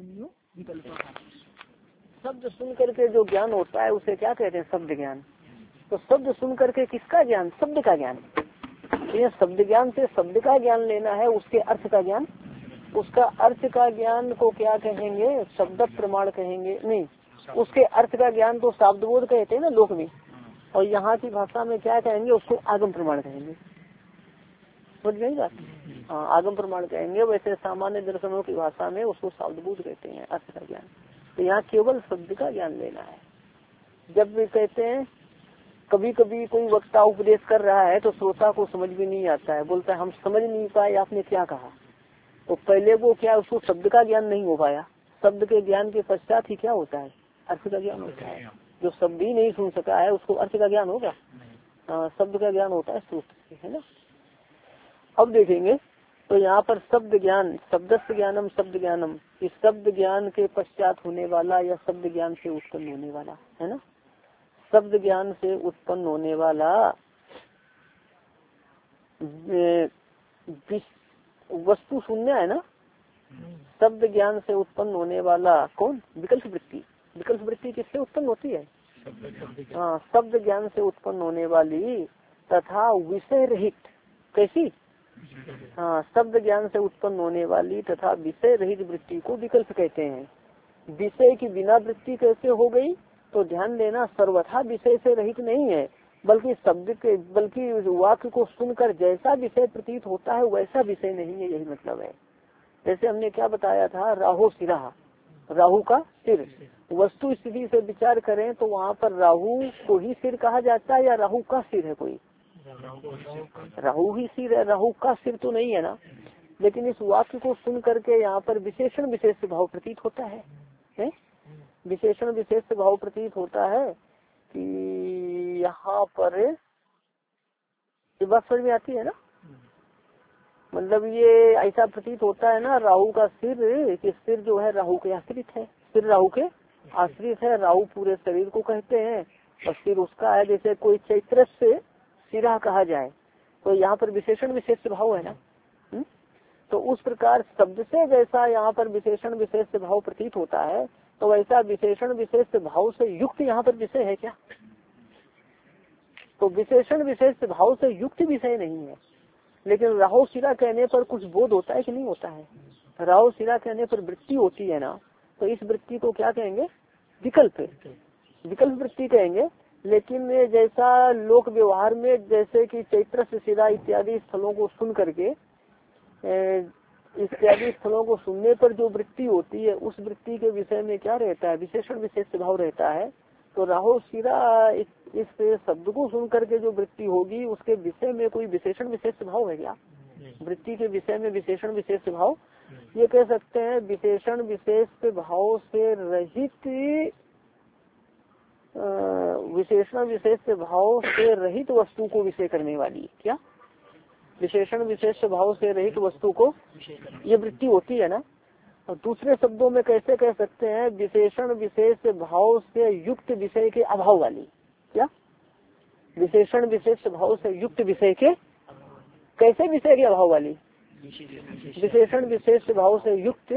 शब्द सुन करके जो ज्ञान होता है उसे क्या कहते हैं? शब्द ज्ञान। तो शब्द सुन करके किसका ज्ञान? शब्द का ज्ञान। ये शब्द ज्ञान से शब्द का ज्ञान लेना है, उसके अर्थ का ज्ञान। उसका अर्थ का ज्ञान को क्या कहेंगे? शब्द प्रमाण कहेंगे। नहीं, उसके अर्थ का ज्ञान तो शाब्दबोध कहते हैं ना लोक में, और यहाँ की भाषा में क्या कहेंगे? उसको आगम प्रमाण कहेंगे। समझ गई बात? हाँ, आगम प्रमाण कहेंगे। वैसे सामान्य दर्शनों की भाषा में उसको शाब्दबोध कहते हैं, अर्थ का ज्ञान। तो यहाँ केवल शब्द का ज्ञान लेना है। जब भी कहते हैं, कभी कभी कोई वक्ता उपदेश कर रहा है तो श्रोता को समझ भी नहीं आता है, बोलता है हम समझ नहीं पाए आपने क्या कहा। तो पहले वो क्या, उसको शब्द का ज्ञान नहीं हो पाया। शब्द के ज्ञान के पश्चात ही क्या होता है? अर्थ का ज्ञान होता है। जो शब्द ही नहीं सुन सका है उसको अर्थ का ज्ञान होगा? शब्द का ज्ञान होता है श्रुति से, है ना। अब देखेंगे तो यहाँ पर शब्द ज्ञान, शब्दस्थ ज्ञानम शब्द ज्ञानम, इस शब्द ज्ञान के पश्चात होने वाला या शब्द ज्ञान से उत्पन्न होने वाला, है ना। शब्द ज्ञान से उत्पन्न होने वाला वस्तु शून्य है ना। शब्द ज्ञान से उत्पन्न होने वाला कौन? विकल्प वृत्ति। विकल्प वृत्ति किससे उत्पन्न होती है? हाँ, शब्द ज्ञान से उत्पन्न होने वाली तथा विषय रहित। कैसी? हाँ, शब्द ज्ञान से उत्पन्न होने वाली तथा विषय रहित वृत्ति को विकल्प कहते हैं। विषय की बिना वृत्ति कैसे हो गई? तो ध्यान देना, सर्वथा विषय से रहित नहीं है, बल्कि शब्द के, बल्कि वाक्य को सुनकर जैसा विषय प्रतीत होता है वैसा विषय नहीं है, यही मतलब है। जैसे हमने क्या बताया था, राहु सिरा, राहु का सिर। वस्तु स्थिति से विचार करें तो वहाँ पर राहु को ही सिर कहा जाता है या राहु का सिर है कोई? राहु ही सिर है, राहु का सिर तो नहीं है ना। लेकिन इस वाक्य को सुन करके यहाँ पर विशेषण विशेष भाव प्रतीत होता है? विशेषण विशेष भाव प्रतीत होता है कि यहाँ पर ये बात समझ में आती है ना। मतलब ये ऐसा प्रतीत होता है ना, राहु का सिर, कि सिर जो है राहु के आश्रित है, सिर राहु के आश्रित है। राहु पूरे शरीर को कहते हैं और सिर उसका है। जैसे कोई चैत्र से सिरा कहा जाए तो यहाँ पर विशेषण विशेष भाव है ना। तो उस प्रकार शब्द से जैसा यहाँ पर विशेषण विशेष भाव प्रतीत होता है, तो वैसा विशेषण विशेष भाव से युक्त यहाँ पर विषय है क्या? तो विशेषण विशेष भाव से युक्त विषय नहीं है। लेकिन राहु सिरा कहने पर कुछ बोध होता है कि नहीं होता है? राहु सिरा कहने पर वृत्ति होती है ना, तो इस वृत्ति को क्या कहेंगे? विकल्प। विकल्प वृत्ति कहेंगे। लेकिन जैसा लोक व्यवहार में, जैसे कि चैत्र से सिरा इत्यादि स्थलों को सुन करके, इत्यादि स्थलों को सुनने पर जो वृत्ति होती है, उस वृत्ति के विषय में क्या रहता है? विशेषण विशेष भाव रहता है। तो राहु सिरा इस शब्द को सुन करके जो वृत्ति होगी उसके विषय में कोई विशेषण विशेष भाव है क्या? वृत्ति के विषय में विशेषण विशेष भाव, ये कह सकते हैं विशेषण विशेष भाव से रहित, विशेषण विशेष भाव से रहित वस्तु को विषय करने वाली। क्या? विशेषण विशेष भाव से रहित वस्तु को ये वृत्ति होती है ना। और दूसरे शब्दों में कैसे कह सकते हैं? विशेषण विशेष भाव से युक्त विषय के अभाव वाली। क्या? विशेषण विशेष भाव से युक्त विषय के, कैसे विषय के अभाव वाली? विशेषण विशेष भाव से युक्त,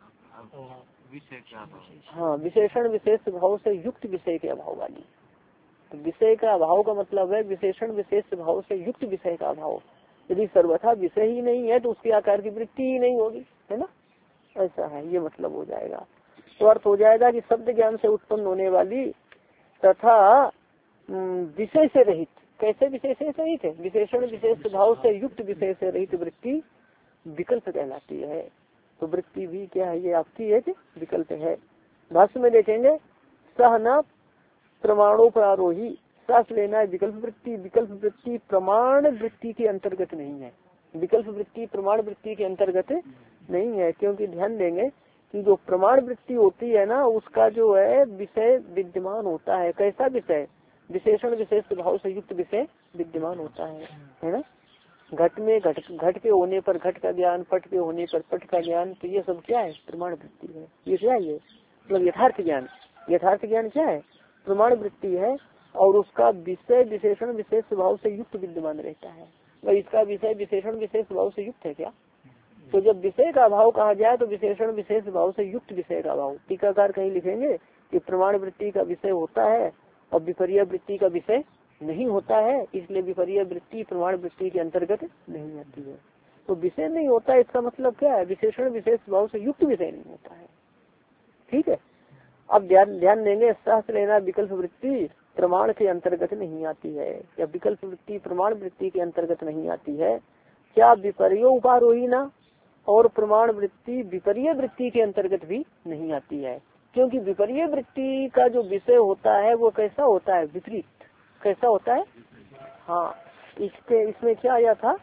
हाँ, विशेषण विशेष भाव से युक्त विषय के अभाव वाली। तो विषय का अभाव का मतलब है विशेषण विशेष भाव से युक्त विषय का अभाव। यदि सर्वथा विषय ही नहीं है तो उसके आकार की वृत्ति ही नहीं होगी, है ना। ऐसा है, ये मतलब हो जाएगा। तो अर्थ हो जाएगा कि शब्द ज्ञान से उत्पन्न होने वाली तथा विषय से रहित। कैसे विषय से रहित है? विशेषण विशेष भाव से युक्त विषय से रहित वृत्ति विकल्प कहलाती है। तो वृत्ति भी क्या है? ये आपकी एक विकल्प है। भाष्य में देखेंगे, सह न प्रमाणोपरारोही, सांस लेना है विकल्प वृत्ति। विकल्प वृत्ति प्रमाण वृत्ति के अंतर्गत नहीं है। विकल्प वृत्ति प्रमाण वृत्ति के अंतर्गत नहीं है, क्योंकि ध्यान देंगे कि जो प्रमाण वृत्ति होती है ना, उसका जो है विषय विद्यमान होता है। कैसा विषय? विशेषण विशेष भाव से युक्त विषय विद्यमान होता है ना। घट में घट के होने पर घट का ज्ञान, पट के होने पर पट का ज्ञान, तो ये सब क्या है? प्रमाण वृत्ति है। ये क्या है? ये मतलब यथार्थ ज्ञान। यथार्थ ज्ञान क्या है? प्रमाण वृत्ति है। और उसका विषय विशेषण विशेष भाव से युक्त विद्यमान रहता है। और इसका विषय विशेषण विशेष भाव से युक्त है क्या? तो जब विषय का अभाव कहा जाए तो विशेषण विशेष भाव से युक्त विषय का अभाव। टीकाकार कहीं लिखेंगे कि प्रमाण वृत्ति का विषय होता है और विपर्य वृत्ति का विषय नहीं होता है, इसलिए विपर्य वृत्ति प्रमाण वृत्ति के अंतर्गत नहीं आती है। तो विषय नहीं होता इसका मतलब क्या है, विशेषण विशेष भाव से युक्त विषय नहीं होता है। ठीक है, अब ध्यान देंगे, शास्त्र लेना विकल्प वृत्ति प्रमाण के अंतर्गत नहीं आती है, या विकल्प वृत्ति प्रमाण वृत्ति के अंतर्गत नहीं आती है। क्या विपर्य उपारोही ना और प्रमाण वृत्ति विपर्य वृत्ति के अंतर्गत भी नहीं आती है, क्योंकि विपर्य वृत्ति का जो विषय होता है वो कैसा होता है, विपरीत। कैसा होता है? हाँ, इसमें क्या आया था,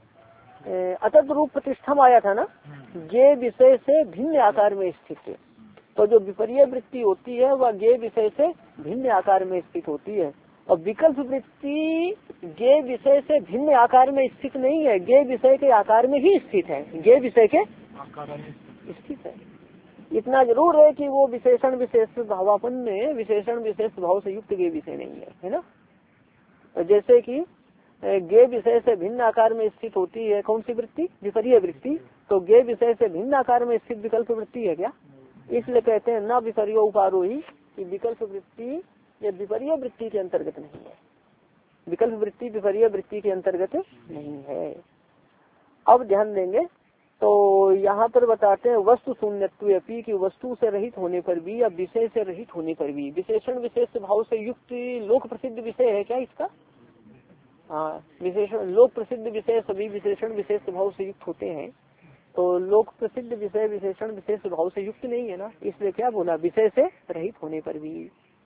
अतत रूप प्रतिष्ठा आया था ना, ये विषय से भिन्न आकार में स्थित है। तो जो विपर्य वृत्ति होती है वह गे विषय से भिन्न आकार में स्थित होती है, और विकल्प वृत्ति गे विषय से भिन्न आकार में स्थित नहीं है, गे विषय के आकार में ही स्थित है, गे विषय के आकार में स्थित है। इतना जरूर है कि वो विशेषण विशेष भावापन में विशेषण विशेष भाव से युक्त गे विषय नहीं है ना। जैसे कि गे विषय से भिन्न आकार में स्थित होती है कौन सी वृत्ति, विपर्य वृत्ति, तो गे विषय से भिन्न आकार में स्थित विकल्प वृत्ति है क्या? इसलिए कहते हैं ना विपर्यो उपारोही, कि विकल्प वृत्ति या विपर्य वृत्ति के अंतर्गत नहीं है, विकल्प वृत्ति विपर्य वृत्ति के अंतर्गत नहीं है। अब ध्यान देंगे तो यहाँ पर बताते हैं वस्तु शून्यत्व अपि, कि वस्तु से रहित होने पर भी या विषय से रहित होने पर भी विशेषण विशेष भाव से युक्त लोक प्रसिद्ध विषय है क्या इसका? हाँ, विशेषण लोक प्रसिद्ध विषय सभी विशेषण विशेष भाव से युक्त होते हैं, तो लोक प्रसिद्ध विषय विशेषण विशेष भाव से युक्त नहीं है ना, इसलिए क्या बोला, विषय से रहित होने पर भी।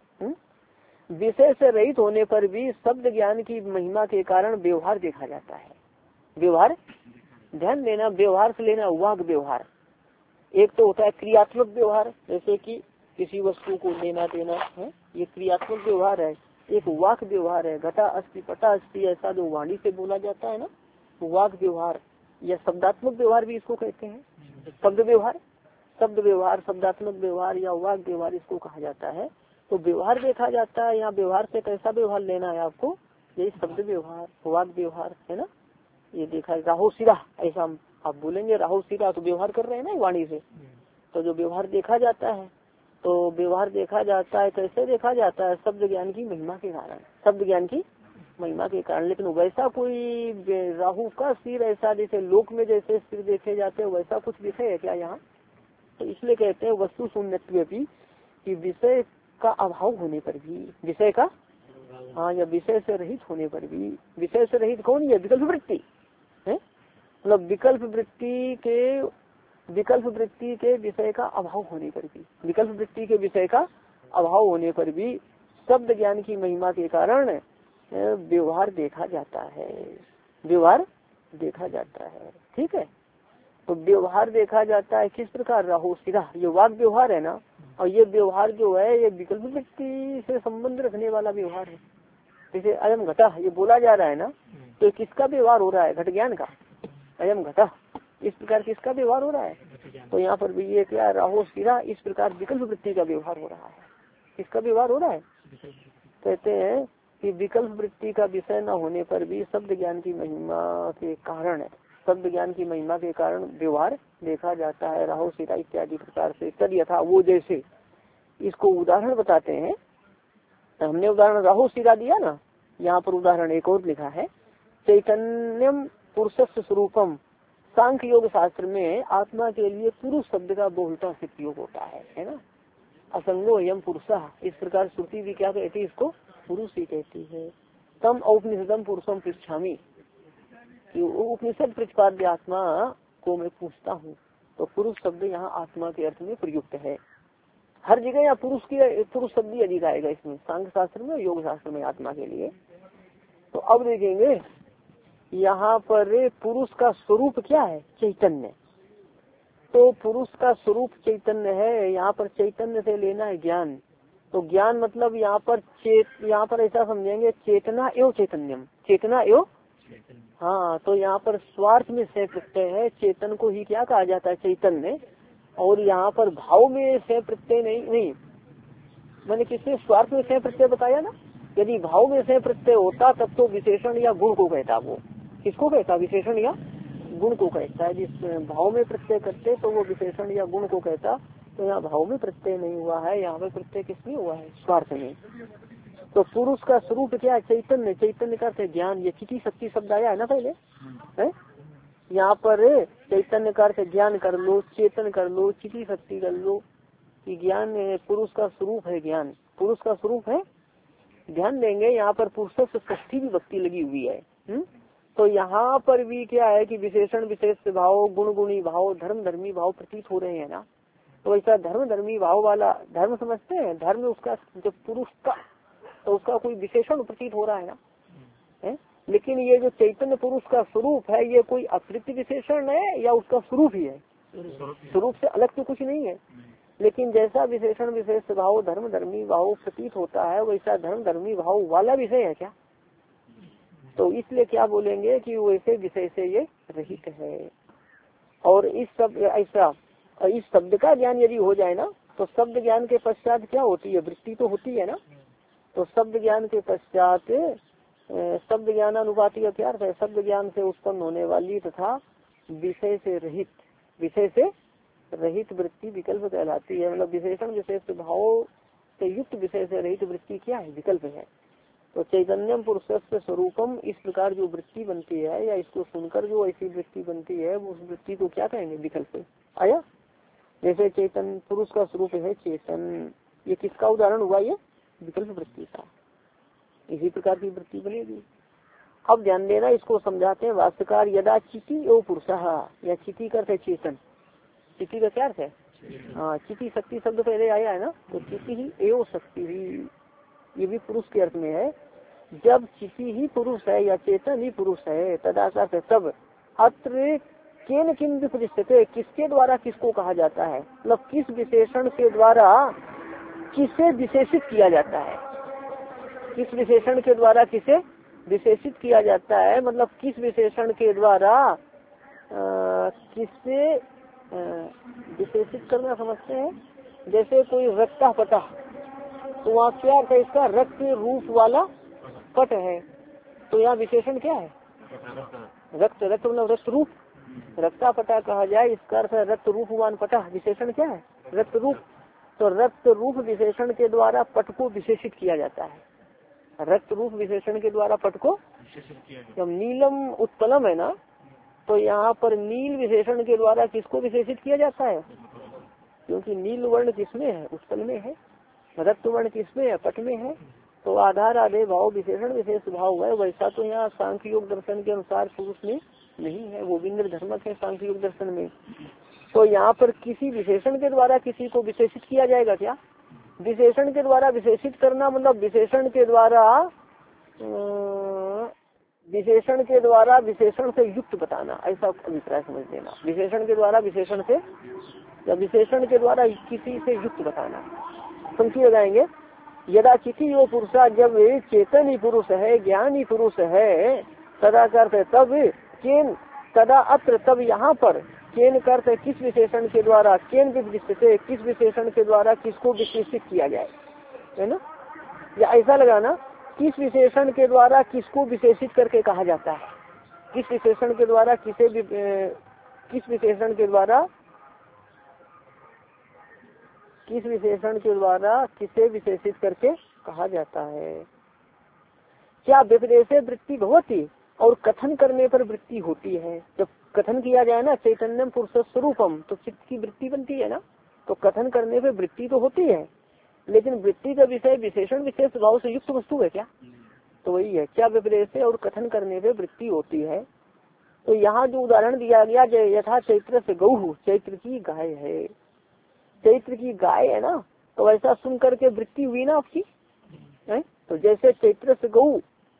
विषय से रहित होने पर भी शब्द ज्ञान की महिमा के कारण व्यवहार देखा जाता है। व्यवहार, ध्यान देना, व्यवहार से लेना वाक व्यवहार। एक तो होता है क्रियात्मक व्यवहार, जैसे कि किसी वस्तु को लेना देना है, ये क्रियात्मक व्यवहार है। एक वाक व्यवहार है, घटा अस्ति पटा अस्ति, ऐसा जो वाणी से बोला जाता है ना, वाक व्यवहार। या शब्दात्मक व्यवहार भी इसको कहते हैं, शब्द व्यवहार, शब्द व्यवहार, शब्दात्मक व्यवहार या वाक व्यवहार इसको कहा जाता है। तो व्यवहार देखा जाता है, यहाँ व्यवहार से कैसा व्यवहार लेना है आपको, यही शब्द व्यवहार वाक व्यवहार है ना। ये देखा राहो सिरा, ऐसा आप बोलेंगे राहो सिरा, तो व्यवहार कर रहे हैं ना वाणी से। तो जो व्यवहार देखा जाता है, तो व्यवहार देखा जाता है, कैसे देखा जाता है, शब्द ज्ञान की महिमा के कारण, शब्द ज्ञान की महिमा के कारण। लेकिन वैसा कोई राहु का सिर ऐसा जैसे लोक में जैसे सिर देखे जाते हैं वैसा कुछ विषय है क्या यहाँ? तो इसलिए कहते हैं वस्तु शून्यत्व भी, कि विषय का अभाव होने पर भी, विषय का, हाँ, या विषय से रहित होने पर भी। विषय से रहित कौन है? विकल्प वृत्ति है, मतलब विकल्प वृत्ति के विषय का अभाव होने पर भी, विकल्प वृत्ति के विषय का अभाव होने पर भी शब्द ज्ञान की महिमा के कारण व्यवहार देखा जाता है, व्यवहार देखा जाता है। ठीक है, तो व्यवहार देखा जाता है किस प्रकार, राहु सिरा, ये वाक व्यवहार है ना, और ये व्यवहार जो है ये विकल्प वृत्ति से संबंध रखने वाला व्यवहार है। जैसे अयम घटा ये बोला जा रहा है ना, तो किसका व्यवहार हो रहा है? घट ज्ञान का, अयम घटा, इस प्रकार किसका व्यवहार हो रहा है? तो यहाँ पर भी ये क्या, राहु सिरा, इस प्रकार विकल्प वृत्ति का व्यवहार हो रहा है। किसका व्यवहार हो रहा है? कहते हैं कि विकल्प वृत्ति का विषय न होने पर भी शब्द ज्ञान की महिमा के कारण, शब्द ज्ञान की महिमा के कारण व्यवहार देखा जाता है, राहु सीता इत्यादि प्रकार से। तद यथा, वो जैसे, इसको उदाहरण बताते हैं। हमने उदाहरण राहु सीता दिया ना, यहाँ पर उदाहरण एक और लिखा है, चैतन्यम पुरुष स्वरूपम। सांख्य योग शास्त्र में आत्मा के लिए पुरुष शब्द का बहुलता से प्रयोग होता है ना। असंगो यम पुरुषा, इस प्रकार श्रुति भी क्या कहती है, इसको पुरुष ही कहती है। तम औपनिषदम पुरुषम पृच्छामि, उपनिषद प्रतिपाद्य आत्मा को मैं पूछता हूँ। तो पुरुष शब्द यहाँ आत्मा के अर्थ में प्रयुक्त है। हर जगह यहाँ पुरुष शब्द ही अधिक आएगा इसमें, सांख्य शास्त्र में, योग शास्त्र में आत्मा के लिए। तो अब देखेंगे यहाँ पर पुरुष का स्वरूप क्या है, चैतन्य। तो पुरुष का स्वरूप चैतन्य है, यहाँ पर चैतन्य से लेना है ज्ञान। तो ज्ञान मतलब यहाँ पर ऐसा समझेंगे, चेतना एवं चैतन्यम, चेतना एवं, हाँ, तो यहाँ पर स्वार्थ में से प्रत्यय है, चेतन को ही क्या कहा जाता है, चैतन्य। और यहाँ पर भाव में से प्रत्यय नहीं, मैंने किसने स्वार्थ में से प्रत्यय बताया ना। यदि भाव में से प्रत्यय होता तब तो विशेषण या गुण को कहता, वो किसको कहता, विशेषण या गुण को कहता है। जिस भाव में प्रत्यय करते तो वो विशेषण या गुण को कहता, तो यहाँ भाव में प्रत्यय नहीं हुआ है, यहाँ पे प्रत्यय किसमें हुआ है, स्वार्थ में। तो पुरुष का स्वरूप क्या है, चैतन्य। चैतन्य का अर्थ ज्ञान। ये चिति शक्ति शब्द आया है ना पहले, है यहाँ पर चैतन्य का अर्थ ज्ञान कर लो, चेतन कर लो, चिति शक्ति कर लो कि ज्ञान पुरुष का स्वरूप है। ज्ञान पुरुष का स्वरूप है। ध्यान देंगे यहाँ पर पुरुष से षष्ठी भी भक्ति लगी हुई है। तो यहाँ पर भी क्या है कि विशेषण विशेष भाव, गुण गुणी भाव, धर्म धर्मी भाव प्रतीत हो रहे हैं ना। तो ऐसा धर्म धर्मी भाव वाला धर्म समझते हैं। धर्म उसका जब पुरुष का, तो उसका कोई विशेषण प्रतीत हो रहा है ना, है? लेकिन ये जो चैतन्य पुरुष का स्वरूप है, ये कोई अतिरिक्त विशेषण है या उसका स्वरूप ही है? स्वरूप से अलग तो कुछ नहीं है। लेकिन जैसा विशेषण विशेष भाव धर्म धर्मी भाव प्रतीत होता है, वैसा धर्म धर्मी भाव वाला विषय है क्या? तो इसलिए क्या बोलेंगे कि वैसे विषय से ये रहित है। और इस सब ऐसा इस शब्द का ज्ञान यदि हो जाए ना, तो शब्द ज्ञान के पश्चात क्या होती है, वृत्ति तो होती है ना। तो शब्द ज्ञान के पश्चात शब्द ज्ञान अनुपाति का क्या अर्थ है, शब्द ज्ञान से उत्पन्न होने वाली तथा विषय से रहित वृत्ति विकल्प कहलाती है। मतलब विशेषण विशेष भाव से युक्त विषय से रहित वृत्ति क्या है, विकल्प है। तो चैतन्यम पुरुषस्य स्वरूपम, इस प्रकार जो वृत्ति बनती है या इसको सुनकर जो ऐसी वृत्ति बनती है, उस वृत्ति को क्या कहेंगे, विकल्प। आया? जैसे चैतन्य पुरुष का स्वरूप है चेतन, ये किसका उदाहरण हुआ, ये विकल्प वृत्ति का। इसी प्रकार की वृत्ति बनेगी। अब ध्यान देना, इसको समझाते हैं वास्तुकार। यदा चिति एवं पुरुषः, या चिति का अर्थ है चेतन। चिति का क्या अर्थ है? हाँ, चिति शक्ति शब्द पहले आया है ना, तो चिति ही एवं शक्ति ही, ये भी पुरुष के अर्थ में है। जब चिति ही पुरुष है या चेतन ही पुरुष है, तदाकार से तब अत्र केन किम विपरिष्यते, किसके द्वारा किसको कहा जाता है, मतलब किस विशेषण के द्वारा किसे विशेषित किया जाता है। किस विशेषण के द्वारा किसे विशेषित किया जाता है, मतलब किस विशेषण के द्वारा किससे विशेषित करना समझते हैं। जैसे कोई रक्ता पटा, तो वहाँ क्या है, इसका रक्त रूप वाला पट है, तो यहाँ विशेषण क्या है, रक्त। रक्त मतलब रक्त रूप, रक्ता पटा कहा जाए, इसका अर्थ है रक्त रूपवान पटा। विशेषण क्या है, रक्त रूप। तो रक्त रूप विशेषण के द्वारा पट को विशेषित किया जाता है। रक्त रूप विशेषण के द्वारा पट को, जब नीलम उत्पलम है ना, तो यहाँ पर नील विशेषण के द्वारा किसको विशेषित किया जाता है, क्योंकि नील वर्ण किसमें है, उत्पल में है। रक्त वर्ण किसमें है, पट में है। तो आधार आधे भाव विशेषण विशेष भाव है। वैसा तो यहाँ सांख्य योग दर्शन के अनुसार पुरुष में नहीं है, वो विंद्र धर्मक है सांख्य योग दर्शन में। तो यहाँ पर किसी विशेषण के द्वारा किसी को विशेषित किया जाएगा क्या? विशेषण के द्वारा विशेषित करना मतलब विशेषण के द्वारा विशेषण से युक्त बताना, ऐसा अभिप्राय समझ लेना। विशेषण के द्वारा विशेषण से, या विशेषण के द्वारा किसी से युक्त बताना। पंक्ति लगाएंगे, यदा चिति वो पुरुषा, जब चेतन ही पुरुष है, ज्ञान ही पुरुष है, तदा करते तब केन, तदा अत्र तब यहाँ पर केन करते किस विशेषण के द्वारा, केन विशिष्ट से किस विशेषण के द्वारा किसको विशेषित किया जाए, है ना। या ऐसा लगाना, किस विशेषण के द्वारा किसको विशेषित करके कहा जाता है। किस विशेषण के द्वारा किसे किस विशेषण के द्वारा किस विशेषण के द्वारा किसे विशेषित करके कहा जाता है। क्या विपदेशे वृत्ति भवती, और कथन करने पर वृत्ति होती है। जब कथन किया जाए ना, चैतन्यम पुरुष स्वरूपम, तो चित्त की वृत्ति बनती है ना। तो कथन करने पर वृत्ति तो होती है, लेकिन वृत्ति का विषय विशेषण विशेष भाव से युक्त वस्तु है क्या? तो वही है, क्या विपदेशे और कथन करने पर वृत्ति होती है। तो यहाँ जो उदाहरण दिया गया, यथा चैत्र से गौ, चैत्र की गाय है, चैत्र की गाय है ना, तो ऐसा सुन करके वृत्ति हुई ना आपकी है। तो जैसे चैत्र से गौ,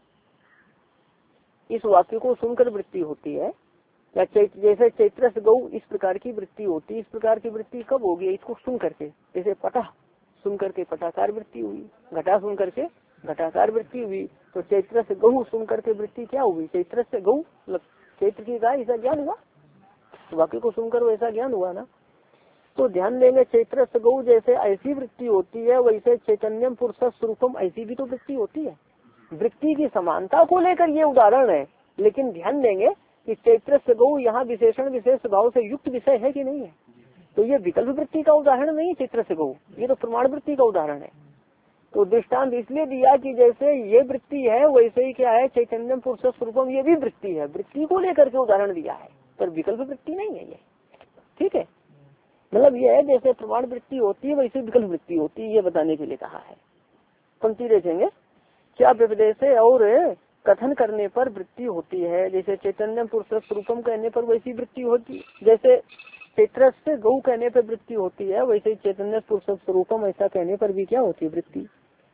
इस वाक्य को सुनकर वृत्ति होती है, या जैसे चैत्र से गौ, इस प्रकार की वृत्ति होती है। इस प्रकार की वृत्ति कब होगी, इसको सुन करके। जैसे पटा सुन करके पटाकार वृत्ति हुई, घटा सुन करके घटाकार वृत्ति हुई। तो चैत्र से गौ सुन करके वृत्ति क्या हुई, चैत्र से गौ, चैत्र की गाय, ऐसा ज्ञान हुआ। वाक्य को सुनकर वैसा ज्ञान हुआ ना। तो ध्यान देंगे, चैत्र से गौ जैसे ऐसी वृत्ति होती है, वैसे चैतन्यम पुरुष स्वरूपम ऐसी भी तो वृत्ति होती है। वृत्ति की समानता को लेकर ये उदाहरण है, लेकिन ध्यान देंगे कि चैत्रस्य गौ यहाँ विशेषण विशेष भाव से युक्त विषय है कि नहीं है। तो ये विकल्प वृत्ति का उदाहरण नहीं है चैत्रस्य गौ, ये तो प्रमाण वृत्ति का उदाहरण है। तो दृष्टांत इसलिए दिया कि जैसे ये वृत्ति है वैसे ही क्या है चैतन्यम पुरुष स्वरूपम, ये भी वृत्ति है, वृत्ति को लेकर के उदाहरण दिया है, पर विकल्प वृत्ति नहीं है ये। ठीक है, मतलब ये है जैसे प्रमाण वृत्ति होती है वैसे विकल्प वृत्ति होती है, ये बताने के लिए कहा है। पंक्ति देखेंगे, क्या व्यपदेश से और कथन करने पर वृत्ति होती है, जैसे चैतन्यम पुरुष स्वरूपम कहने पर वैसी वृत्ति होती है, जैसे चैत्रस्य गौ कहने पर वृत्ति होती है वैसे ही चैतन्य पुरुष स्वरूपम ऐसा कहने पर भी क्या होती है वृत्ति।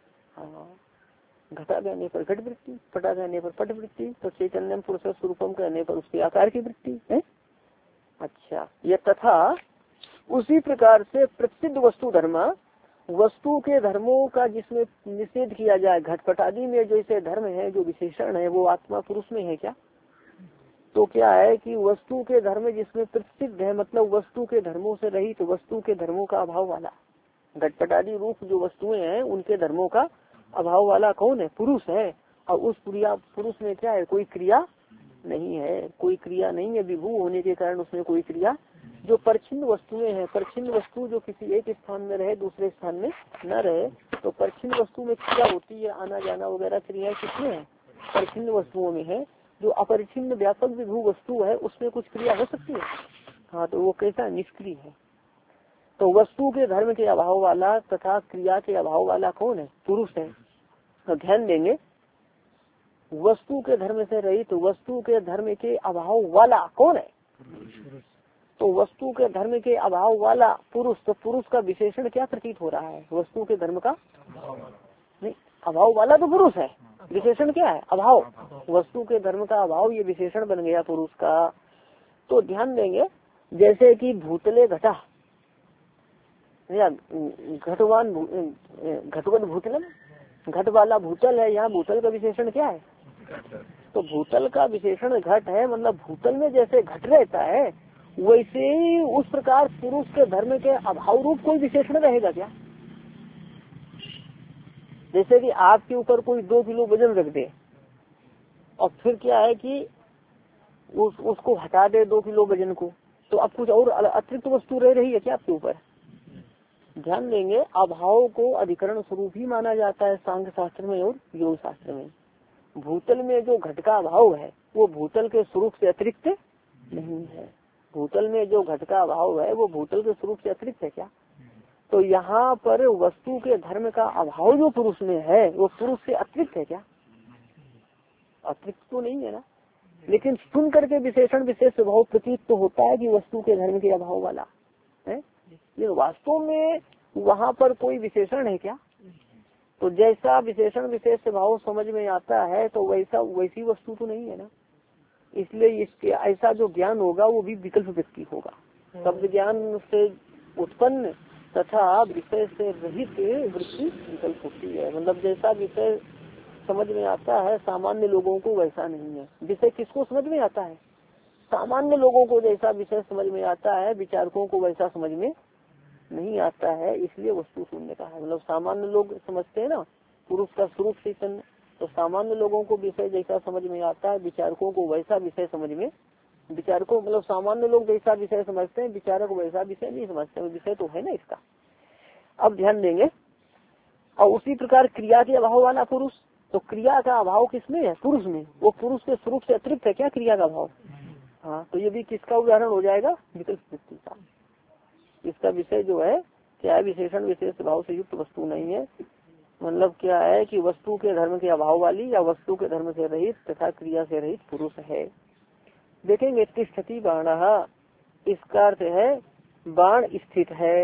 घटा कहने पर घट वृत्ति, पटा कहने पर पट वृत्ति, तो चैतन्यम पुरुष स्वरूपम कहने पर उसके आकार की वृत्ति है। अच्छा, ये तथा उसी प्रकार से प्रसिद्ध वस्तु धर्म, वस्तु के धर्मों का जिसमें निषेध किया जाए, घटपट आदि में जैसे धर्म है जो विशेषण है वो आत्मा पुरुष में है क्या। तो क्या है कि वस्तु के धर्म जिसमें प्रसिद्ध है, मतलब वस्तु के धर्मों से रहित, तो वस्तु के धर्मों का अभाव वाला, घटपट आदि रूप जो वस्तुएं हैं उनके धर्मों का अभाव वाला कौन है, पुरुष है। और उस पुरुष में क्या है, कोई क्रिया नहीं है, कोई क्रिया नहीं है, विभू होने के कारण उसमें कोई क्रिया। जो परछिन्न वस्तुएं हैं, परछिन्न वस्तु जो किसी एक स्थान में रहे दूसरे स्थान में न रहे, तो परछिन्न वस्तु में क्रिया होती है, आना जाना वगैरह क्रिया किसमें है, परछिन्न वस्तुओं में है। जो अपरिछिन्न व्यापक विभू वस्तु है उसमें कुछ क्रिया हो सकती है। हाँ, तो वो कैसा निष्क्रिय है। तो वस्तु के धर्म के अभाव वाला तथा क्रिया के अभाव वाला कौन है, पुरुष है। तो ध्यान देंगे, वस्तु के धर्म से रहित, तो वस्तु के धर्म के अभाव वाला कौन है, तो वस्तु के धर्म के अभाव वाला पुरुष। तो पुरुष का विशेषण क्या प्रतीत हो रहा है, वस्तु के धर्म का नहीं, अभाव वाला तो पुरुष है, विशेषण क्या है, अभाव, वस्तु के धर्म का अभाव, ये विशेषण बन गया पुरुष का। तो ध्यान देंगे, जैसे कि भूतले घटा या घटवान घटवत भूतलम, घट वाला भूतल है, यहाँ भूतल का विशेषण क्या है, तो भूतल का विशेषण घट है, मतलब भूतल में जैसे घट रहता है वैसे ही उस प्रकार पुरुष के धर्म के अभाव रूप कोई विशेषण रहेगा क्या। जैसे कि आपके ऊपर कोई 2 किलो वजन रख दे और फिर क्या है कि उसको हटा दे 2 किलो वजन को, तो अब कुछ और अतिरिक्त वस्तु रह रही है क्या आपके ऊपर। ध्यान देंगे, अभाव को अधिकरण स्वरूप ही माना जाता है सांख्य शास्त्र में और योग शास्त्र में। भूतल में जो घट का अभाव है वो भूतल के स्वरूप से अतिरिक्त नहीं है, भूतल में जो घट का अभाव है वो भूतल के स्वरूप से अतिरिक्त है क्या। तो यहाँ पर वस्तु के धर्म का अभाव जो पुरुष में है वो पुरुष से अतिरिक्त है क्या, अतिरिक्त तो नहीं है ना। लेकिन सुन करके विशेषण विशेष स्वभाव प्रतीत तो होता है कि वस्तु के धर्म के अभाव वाला है, ये वास्तव में वहाँ पर कोई विशेषण है क्या। तो जैसा विशेषण विशेष स्वभाव समझ में आता है तो वैसी वस्तु तो नहीं है ना। इसलिए इसके ऐसा जो ज्ञान होगा वो भी विकल्प वृत्ति होगा, शब्द ज्ञान से उत्पन्न तथा विषय से रहित वृत्ति विकल्प होती है। मतलब जैसा विषय समझ में आता है सामान्य लोगों को वैसा नहीं है। विषय किसको समझ में आता है, सामान्य लोगों को जैसा विषय समझ में आता है विचारकों को वैसा समझ में नहीं आता है, इसलिए वस्तु शून्य का है। मतलब सामान्य लोग समझते हैं ना पुरुष का स्वरूप चैतन्य, तो सामान्य लोगों को विषय जैसा समझ में आता है विचारकों को वैसा विषय समझ में, विचारकों मतलब सामान्य लोग जैसा विषय समझते हैं विचारक वैसा विषय नहीं समझते, विषय तो है ना इसका। अब ध्यान देंगे, और उसी प्रकार क्रिया के अभाव वाला पुरुष, तो क्रिया का अभाव किसमें है, पुरुष में। वो पुरुष के स्वरूप से अतिरिक्त है क्या क्रिया का अभाव। हाँ, तो ये भी किसका उदाहरण हो जाएगा, विकल्प वृत्ति का। इसका विषय जो है क्या है, विशेषण विशेष भाव से युक्त वस्तु नहीं है। मतलब क्या है कि वस्तु के धर्म के अभाव वाली या वस्तु के धर्म से रहित तथा क्रिया से रहित पुरुष है। देखेंगे तिष्ठति बाण, इसका अर्थ है बाण स्थित है।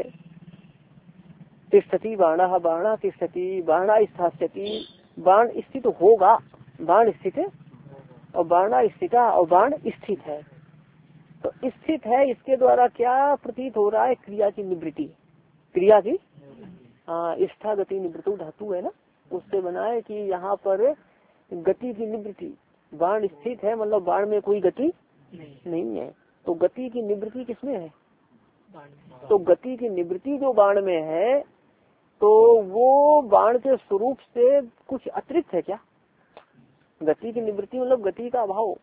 तिष्ठति बाण, बाण तिष्ठति, बाण स्थास्यति, बाण स्थित होगा, बाण स्थित और बाण स्थिता और बाण स्थित है। तो स्थित है इसके द्वारा क्या प्रतीत हो रहा है, क्रिया की निवृत्ति, क्रिया की स्था गति निवृत्ति धातु है ना, उससे बना है कि यहाँ पर गति की निवृत्ति। बाण स्थित है मतलब बाण में कोई गति नहीं है, तो गति की निवृत्ति किसमें है, तो गति की निवृत्ति जो बाण में है तो वो बाण के स्वरूप से कुछ अतिरिक्त है क्या। गति की निवृत्ति मतलब गति का अभाव,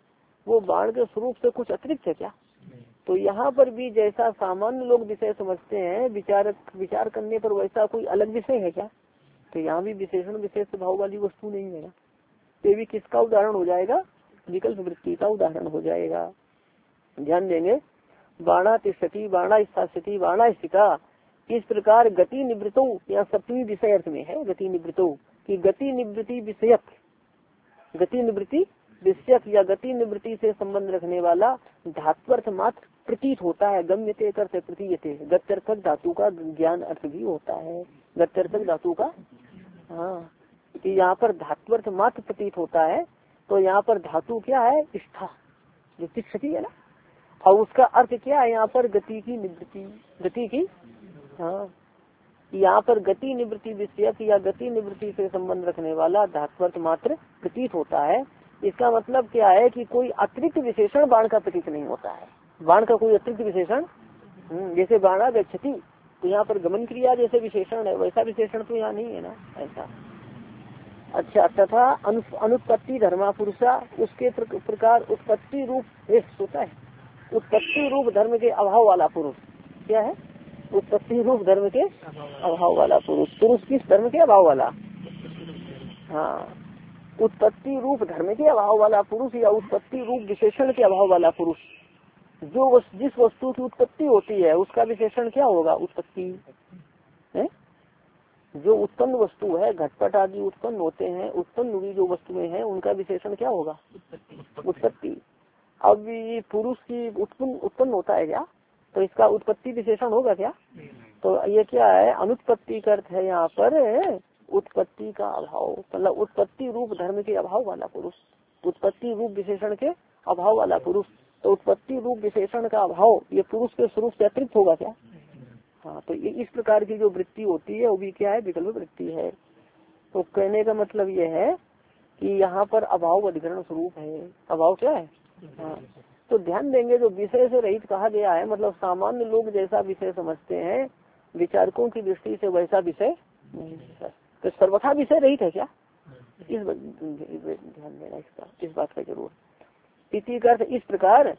वो बाण के स्वरूप से कुछ अतिरिक्त है क्या? तो यहाँ पर भी जैसा सामान्य लोग विषय समझते हैं विचार करने पर, वैसा कोई अलग विषय है क्या? तो यहाँ भी विशेषण विशेष भाव वाली वस्तु नहीं है ना। ये भी किसका उदाहरण हो जाएगा? विकल्प वृत्ति का उदाहरण हो जाएगा। ध्यान देंगे, बाणा तिष्ठति, बाणा स्थास्यति, बाणा स्थिता, इस प्रकार गति निवृत्तो, या सप्तमी विषय अर्थ में है गति निवृत्तो की गति निवृत्ति विषयक, गति निवृत्ति विषयक या गति निवृत्ति से संबंध रखने वाला धात्वर्थ मात्र प्रतीत होता है। गम्यते करते प्रतीयते, गत्यर्थक धातु का ज्ञान अर्थ भी होता है। गत्यर्थक धातु का, हाँ, कि यहाँ पर धात्वर्थ मात्र प्रतीत होता है। तो यहाँ पर धातु क्या है? स्था, जो तिष्ठति है ना, और उसका अर्थ क्या है यहाँ पर? गति की निवृत्ति, गति की, हाँ, यहाँ पर गति निवृत्ति विषयक या गति निवृत्ति से संबंध रखने वाला धात्वर्थ मात्र प्रतीत होता है। इसका मतलब क्या है कि कोई अतिरिक्त विशेषण बाण का प्रतीत नहीं होता है। बाण का कोई अतिरिक्त विशेषण, जैसे बाणा गच्छति, तो यहाँ पर गमन क्रिया जैसे विशेषण है, वैसा विशेषण तो यहाँ नहीं है ना, ऐसा। अच्छा, तथा अनुत्पत्ति धर्मा पुरुषा, उसके प्रकार उत्पत्ति रूप होता है, उत्पत्ति रूप धर्म के अभाव वाला पुरुष। क्या है? उत्पत्ति रूप धर्म के अभाव वाला पुरुष। पुरुष किस धर्म के अभाव वाला? हाँ, उत्पत्ति रूप धर्म के अभाव वाला पुरुष या उत्पत्ति रूप विशेषण के अभाव वाला पुरुष। जो जिस वस्तु की उत्पत्ति होती है उसका विशेषण क्या होगा? उत्पत्ति है। जो उत्पन्न वस्तु है, घटपट आदि उत्पन्न होते हैं, उत्पन्न हुई जो वस्तुएं हैं उनका विशेषण क्या होगा? उत्पत्ति। अब ये पुरुष की उत्पन्न होता है क्या? तो इसका उत्पत्ति विशेषण होगा क्या? तो ये क्या है? अनुत्पत्ति का अर्थ है यहाँ पर उत्पत्ति का अभाव, मतलब उत्पत्ति रूप धर्म के अभाव वाला पुरुष, उत्पत्ति रूप विशेषण के अभाव वाला पुरुष। तो उत्पत्ति रूप विशेषण का अभाव ये पुरुष के स्वरूप से अतिरिक्त होगा क्या? हाँ, तो इस प्रकार की जो वृत्ति होती है वो भी क्या है? विकल्प वृत्ति है। तो कहने का मतलब ये है कि यहाँ पर अभाव अधिकरण स्वरूप है। अभाव क्या है? हाँ, तो ध्यान देंगे, जो विषय से रहित कहा गया है, मतलब सामान्य लोग जैसा विषय समझते हैं विचारकों की दृष्टि से वैसा विषय नहीं है। तो सर्वथा विषय रहित है क्या? ध्यान देना इसका, इस बात का जरूर। इसी का अर्थ इस प्रकार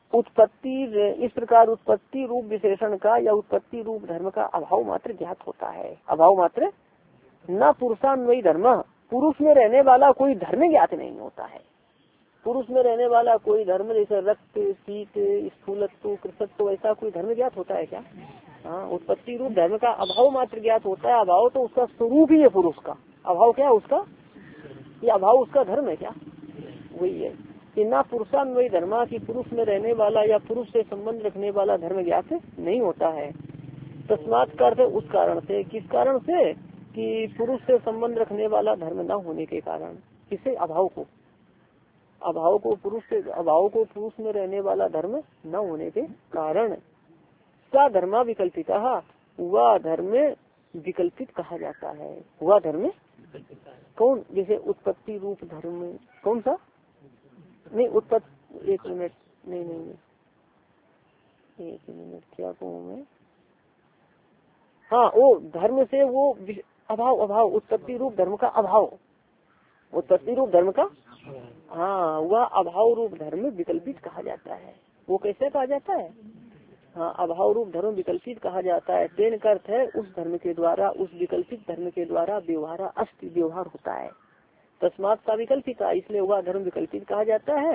उत्पत्ति रूप विशेषण का या उत्पत्ति रूप धर्म का अभाव मात्र ज्ञात होता है। अभाव मात्र, न पुरुषान्वयी धर्म, पुरुष में रहने वाला कोई धर्म ज्ञात नहीं होता है। पुरुष में रहने वाला कोई धर्म, जैसे रक्त, शीत, स्थूलत्व, कृशत्व, ऐसा कोई धर्म ज्ञात होता है क्या? हाँ, उत्पत्ति रूप धर्म का अभाव मात्र ज्ञात होता है। अभाव तो उसका स्वरूप ही है पुरुष का। अभाव क्या है उसका? ये अभाव उसका धर्म है क्या? वही है कि ना पुरुषान्वयी धर्मा, की पुरुष में रहने वाला या पुरुष से संबंध रखने वाला धर्म ज्ञात नहीं होता है। तस्मात् का अर्थ उस कारण से, किस कारण से? कि पुरुष से संबंध रखने वाला धर्म न होने के कारण। किसे? अभाव को। अभाव को पुरुष में रहने वाला धर्म न होने के कारण सा धर्मा विकल्पिता, वह धर्म विकल्पित कहा जाता है। वह धर्म कौन? जैसे उत्पत्ति रूप धर्म, कौन सा? नहीं, उत्पत्ति, एक मिनट, नहीं, एक मिनट, क्या कहूँ मैं? हाँ, वो धर्म से वो अभाव, उत्पत्ति रूप धर्म का अभाव, उत्पत्ति रूप धर्म का, हाँ, वह अभाव रूप धर्म विकल्पित कहा जाता है। वो कैसे कहा जाता है? हाँ, अभाव रूप धर्म विकल्पित कहा जाता है। तेन का अर्थ है उस धर्म के द्वारा, उस विकल्पित धर्म के द्वारा व्यवहार होता है। तस्मात् का विकल्पिता, इसलिए वह धर्म विकल्पित कहा जाता है।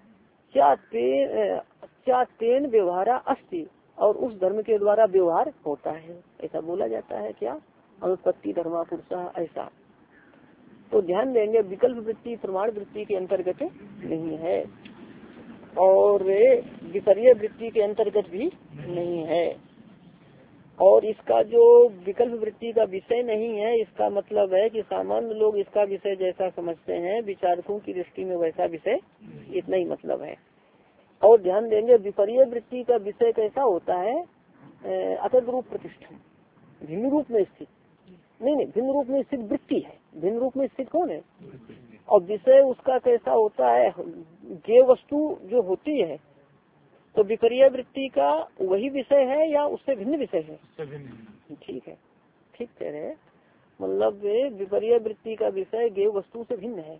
क्या तेन व्यवहारा अस्ति, और उस धर्म के द्वारा व्यवहार होता है, ऐसा बोला जाता है। क्या? अनुत्पत्ति धर्मा पुरुषा, ऐसा। तो ध्यान देंगे, विकल्प वृत्ति प्रमाण वृत्ति के अंतर्गत नहीं है और विपर्य वृत्ति के अंतर्गत भी नहीं है। और इसका जो विकल्प वृत्ति का विषय नहीं है, इसका मतलब है कि सामान्य लोग इसका विषय जैसा समझते हैं, विचारकों की दृष्टि में वैसा विषय, इतना ही मतलब है। और ध्यान देंगे, विपर्य वृत्ति का विषय कैसा होता है? अतद रूप प्रतिष्ठा, भिन्न रूप में स्थित, नहीं, भिन्न रूप में स्थित वृत्ति है। भिन्न रूप में स्थित कौन है? और विषय उसका कैसा होता है? ज्ञेय वस्तु जो होती है, तो विपर्य वृत्ति का वही विषय है या उससे भिन्न विषय है? ठीक है, ठीक कह रहे हैं। मतलब विपर्य वृत्ति का विषय ज्ञेय वस्तु से भिन्न है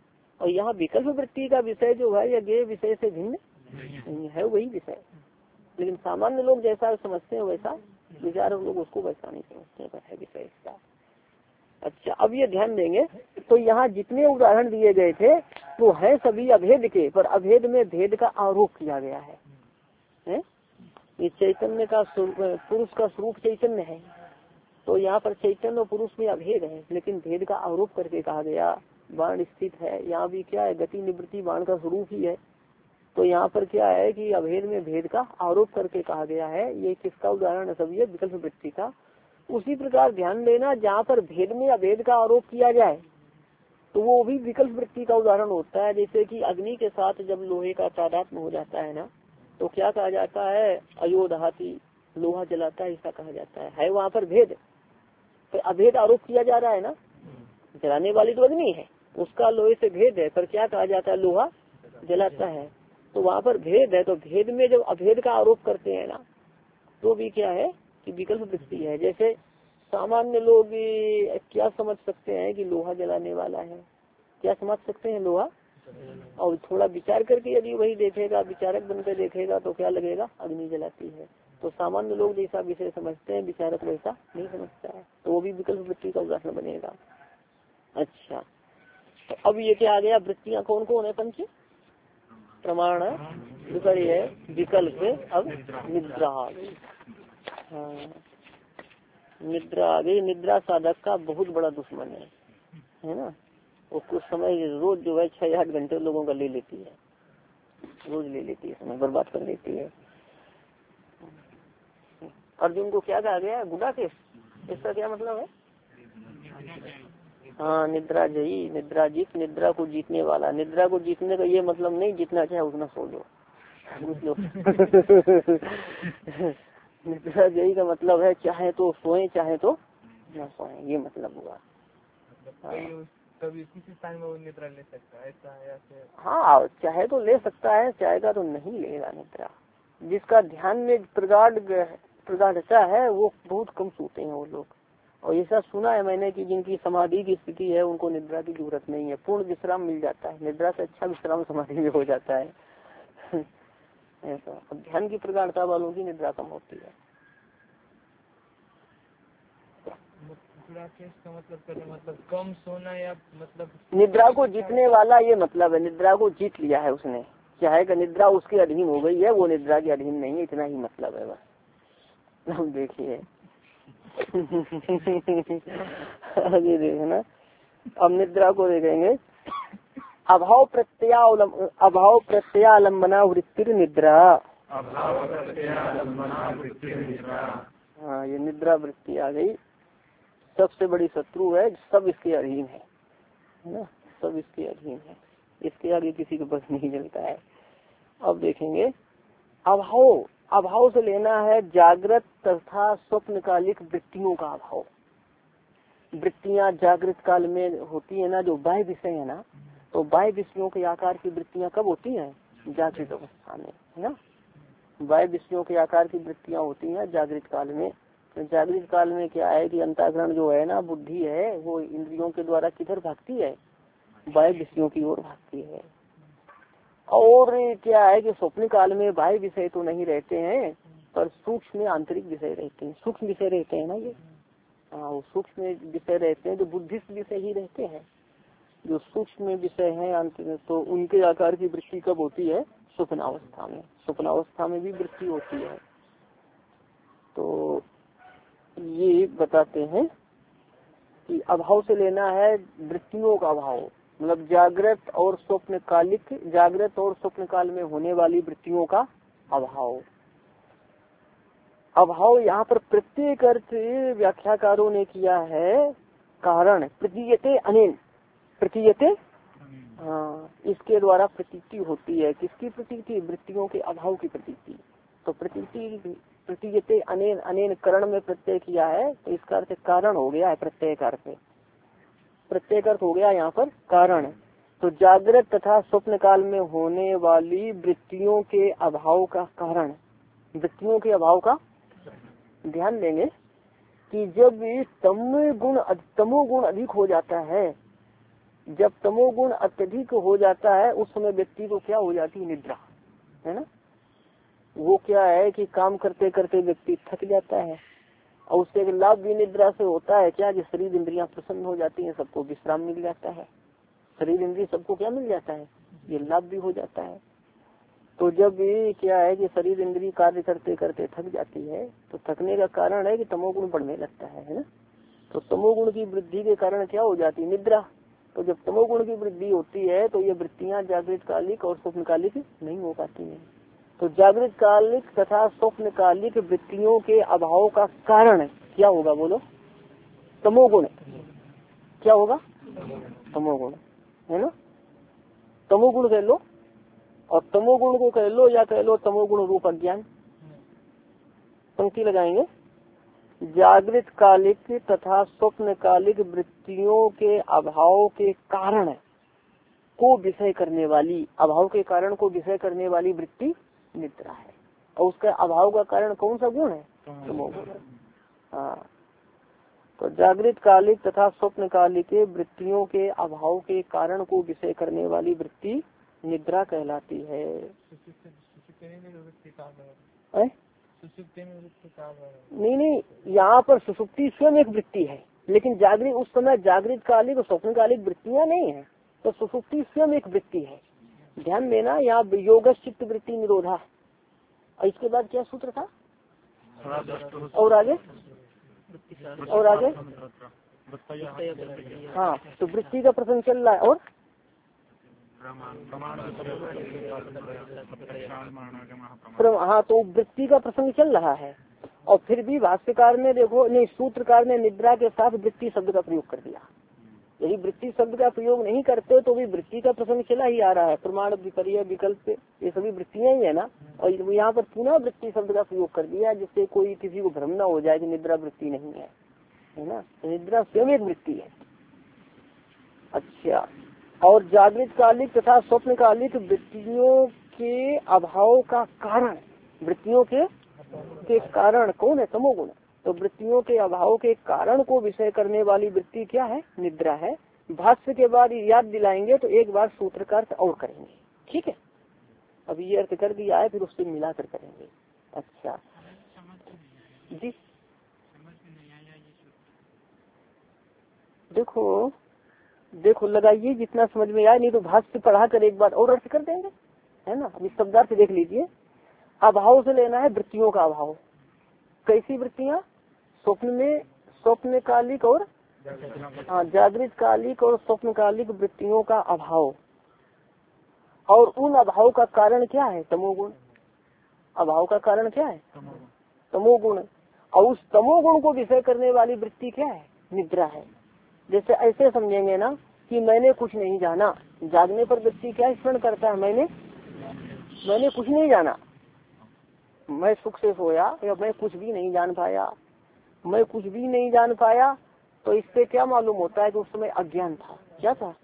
और यहाँ विकल्प वृत्ति का विषय जो है यह ज्ञेय विषय से भिन्न नहीं है, वही विषय। लेकिन सामान्य लोग जैसा समझते हैं वैसा विचारक लोग उसको वैसा नहीं समझते हैं विषय इसका। अच्छा, अब ये ध्यान देंगे तो यहाँ जितने उदाहरण दिए गए थे वो है सभी अभेद के, पर अभेद में भेद का आरोप किया गया है? ये चैतन्य का पुरुष का स्वरूप चैतन्य है, तो यहाँ पर चैतन्य और पुरुष में अभेद है, लेकिन भेद का आरोप करके कहा गया। बाण स्थित है, यहाँ भी क्या है, गति निवृत्ति बाण का स्वरूप ही है, तो यहाँ पर क्या है कि अभेद में भेद का आरोप करके कहा गया है। ये किसका उदाहरण है? सभी विकल्प वृत्ति का। उसी प्रकार ध्यान देना, जहाँ पर भेद में अभेद का आरोप किया जाए तो वो भी विकल्प वृत्ति का उदाहरण होता है। जैसे कि अग्नि के साथ जब लोहे का तादात्म्य हो जाता है ना, तो क्या कहा जाता है? अयोदहाती, लोहा जलाता है, ऐसा कहा जाता है वहाँ पर भेद, तो अभेद आरोप किया जा रहा है ना। जलाने वाली तो अग्नि है, उसका लोहे से भेद है, पर क्या कहा जाता है? लोहा जलाता है, तो वहाँ पर भेद है। तो भेद में जब अभेद का आरोप करते हैं ना, तो भी क्या है कि विकल्प वृत्ति है। जैसे सामान्य लोग क्या समझ सकते हैं कि लोहा जलाने वाला है, क्या समझ सकते हैं? लोहा। और थोड़ा विचार करके यदि वही देखेगा, विचारक बनकर देखेगा, तो क्या लगेगा? अग्नि जलाती है। तो सामान्य लोग जैसा विषय समझते हैं, विचारक वैसा नहीं समझता है, तो वो भी विकल्प वृत्ति का उदाहरण बनेगा। अच्छा, तो अब ये क्या आ गया? वृत्तियाँ कौन कौन है? पंच प्रमाण, विपर्य, विकल्प। अब निद्रा आ गई। हाँ, निद्रा आ गई। निद्रा साधक का बहुत बड़ा दुश्मन है ना। वो कुछ समय रोज जो है 6-8 घंटे लोगों का ले लेती है, रोज ले लेती है, समय बर्बाद कर लेती है। अर्जुन को क्या कहा गया? गुड़ा के, इसका क्या मतलब है? हाँ, निद्रा जयी, निद्रा जीत, निद्रा को जीतने वाला। निद्रा को जीतने का ये मतलब नहीं जितना चाहे उतना सो लो, समझ लो। निद्रा जयी का मतलब है चाहे तो सोए चाहे तो न सोए, ये मतलब हुआ। कभी किसी टाइम में वो निद्रा ले सकता है, ऐसा है? हाँ, चाहे तो ले सकता है, चाहेगा तो नहीं लेगा निद्रा। जिसका ध्यान में प्रगाढ़ता है वो बहुत कम सोते हैं वो लोग। और ऐसा सुना है मैंने कि जिनकी समाधि की स्थिति है उनको निद्रा की जरूरत नहीं है, पूर्ण विश्राम मिल जाता है। निद्रा से अच्छा विश्राम समाधि में हो जाता है। ऐसा ध्यान की प्रगाढ़ता वालों की निद्रा कम होती है। मतलब कम सोना या मतलब निद्रा को जीतने वाला, ये मतलब है निद्रा को जीत लिया है उसने, चाहे कि निद्रा उसके अधीन हो गई है, वो निद्रा के अधीन नहीं है, इतना ही मतलब है बस। हम देखिए आगे देखना, अब निद्रा को देखेंगे। अभाव प्रत्यालंबना वृत्ति निद्रा। हाँ, ये निद्रा वृत्ति आ गई, सबसे बड़ी शत्रु है, सब इसके अधीन है ना, सब इसके अधीन है, इसके आगे किसी को बस नहीं चलता है। अब देखेंगे अभाव से लेना है जागृत तथा स्वप्नकालिक वृत्तियों का अभाव। वृत्तियां जागृत काल में होती है ना, जो बाह्य विषय है ना, तो बाह्य विषयों के आकार की वृत्तियां कब होती हैं? जागृत अवस्था में, है ना। बाह्य विषयों के आकार की वृत्तियां होती हैं जागृत काल में। तो जागृत काल में क्या है कि अंतःकरण जो है ना, बुद्धि है, वो इंद्रियों के द्वारा किधर भागती है? बाह्य विषयों की ओर भागती है। और क्या है कि स्वप्न काल में बाह्य विषय तो नहीं रहते हैं, पर सूक्ष्म आंतरिक विषय रहते हैं, सूक्ष्म विषय रहते हैं ना ये। हाँ, वो सूक्ष्म विषय रहते हैं, जो बुद्धिस्ट विषय ही रहते हैं, जो सूक्ष्म विषय है, तो उनके आकार की वृत्ति कब होती है? स्वप्नावस्था में। स्वप्नावस्था में भी वृत्ति होती है। तो ये बताते हैं कि अभाव से लेना है वृत्तियों का अभाव, मतलब जागृत और स्वप्न काल में होने वाली वृत्तियों का अभाव। अभाव यहाँ पर प्रत्येक अर्थ व्याख्याकारों ने किया है कारण। प्रतीयते अनेन, प्रतीयते, हाँ, इसके द्वारा प्रतीति होती है। किसकी प्रतीति? वृत्तियों के अभाव की प्रतीति। तो प्रतीयते अनेन, अनेन करण में प्रत्यय किया है, तो इसका अर्थ कारण हो गया है। प्रत्येक अर्थ हो गया यहाँ पर कारण। तो जागृत तथा स्वप्न काल में होने वाली वृत्तियों के अभाव का कारण, वृत्तियों के अभाव का ध्यान देंगे कि जब तमोगुण अधिक हो जाता है, जब तमोगुण अत्यधिक हो जाता है उस समय व्यक्ति को क्या हो जाती है, निद्रा, है ना। वो क्या है कि काम करते करते व्यक्ति थक जाता है और उससे एक लाभ भी निद्रा से होता है क्या, कि शरीर इंद्रियां प्रसन्न हो जाती हैं, सबको विश्राम मिल जाता है, शरीर इंद्रिय सबको क्या मिल जाता है, ये लाभ भी हो जाता है। तो जब ये क्या है कि शरीर इंद्रिय कार्य करते करते थक जाती है तो थकने का कारण है कि तमोगुण बढ़ने लगता है ना। तो तमोगुण की वृद्धि के कारण क्या हो जाती है, निद्रा। तो जब तमोगुण की वृद्धि होती है तो ये वृत्तियां जागृत कालिक और स्वप्नकालिक नहीं हो पाती हैं। तो जागृत कालिक तथा स्वप्नकालिक वृत्तियों के अभाव का कारण क्या होगा, बोलो, तमोगुण। क्या होगा, तमोगुण, है ना। तमोगुण कह लो, और तमोगुण को कह लो या कह लो तमोगुण रूप अज्ञान। पंक्ति लगाएंगे, जागृत कालिक तथा स्वप्न कालिक वृत्तियों के अभाव के कारण को विषय करने वाली, अभाव के कारण को विषय करने वाली वृत्ति निद्रा है। और उसका अभाव का कारण कौन सा गुण है, तमोगुण। हाँ, तो जागृत कालिक तथा स्वप्न कालिक वृत्तियों के अभाव के कारण को विषय करने वाली वृत्ति निद्रा कहलाती है। नहीं, यहाँ पर सुषुप्ति स्वयं एक वृत्ति है, लेकिन जागृत उस समय जागृत कालिक और स्वप्न कालिक वृत्तियाँ नहीं है, तो सुषुप्ति स्वयं एक वृत्ति है। ध्यान देना, यहाँ योग चित्त वृत्ति निरोधा। और इसके बाद क्या सूत्र था, और आगे, और आगे, हाँ, तो वृत्ति का प्रसंग चल रहा है। और हाँ, तो वृत्ति का प्रसंग चल रहा है। और फिर भी भाष्यकार ने देखो, नहीं, सूत्रकार ने निद्रा के साथ वृत्ति शब्द का प्रयोग कर दिया। यदि वृत्ति शब्द का प्रयोग नहीं करते तो भी वृत्ति का प्रसंग चला ही आ रहा है। प्रमाण, विपर्य, विकल्प, ये सभी वृत्तियां ही है ना। और यहाँ पर पुनः वृत्ति शब्द का प्रयोग कर दिया जिससे कोई किसी को भ्रम न हो जाए कि निद्रा वृत्ति नहीं है, है ना। निद्रा स्वयं एक वृत्ति है। अच्छा, और जागृत कालिक तथा स्वप्न कालिक वृत्तियों के अभाव का कारण, वृत्तियों के कारण कौन है, तमोगुण। तो वृत्तियों के अभाव के कारण को विषय करने वाली वृत्ति क्या है, निद्रा है। भाष्य के बाद याद दिलाएंगे तो एक बार सूत्र का अर्थ और करेंगे, ठीक है। अभी ये अर्थ कर दिया है, फिर उससे मिलाकर करेंगे। अच्छा जी, देखो लगाइए जितना समझ में आए, नहीं तो भाष्य पढ़ा कर एक बार और अर्थ कर देंगे, है ना। अभी शब्दार्थ देख लीजिए। अभाव से लेना है वृत्तियों का अभाव। कैसी वृत्तियाँ, स्वप्न में स्वप्न कालिक और जागृत कालिक और स्वप्न कालिक वृत्तियों का अभाव। और उन अभाव का कारण क्या है, तमोगुण। अभाव का कारण क्या है, तमोगुण। और उस तमोगुण को विषय करने वाली वृत्ति क्या है, निद्रा है। जैसे ऐसे समझेंगे ना कि मैंने कुछ नहीं जाना। जागने पर व्यक्ति क्या स्मरण करता है, मैंने कुछ नहीं जाना, मैं सुख से सोया, या मैं कुछ भी नहीं जान पाया, मैं कुछ भी नहीं जान पाया। तो इससे क्या मालूम होता है कि उस समय अज्ञान था। क्या था,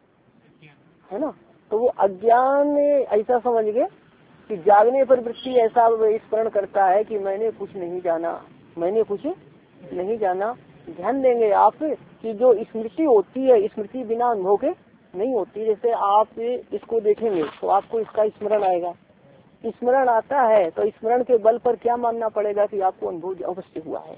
है ना। तो वो अज्ञान ऐसा समझ गए कि जागने पर वृत्ति ऐसा स्मरण करता है कि मैंने कुछ नहीं जाना, मैंने कुछ नहीं जाना। ध्यान देंगे आप कि जो स्मृति होती है, स्मृति बिना अनुभव के नहीं होती। जैसे आप इसको देखेंगे तो आपको इसका स्मरण आएगा, स्मरण आता है तो स्मरण के बल पर क्या मानना पड़ेगा कि आपको अनुभव अवश्य हुआ है।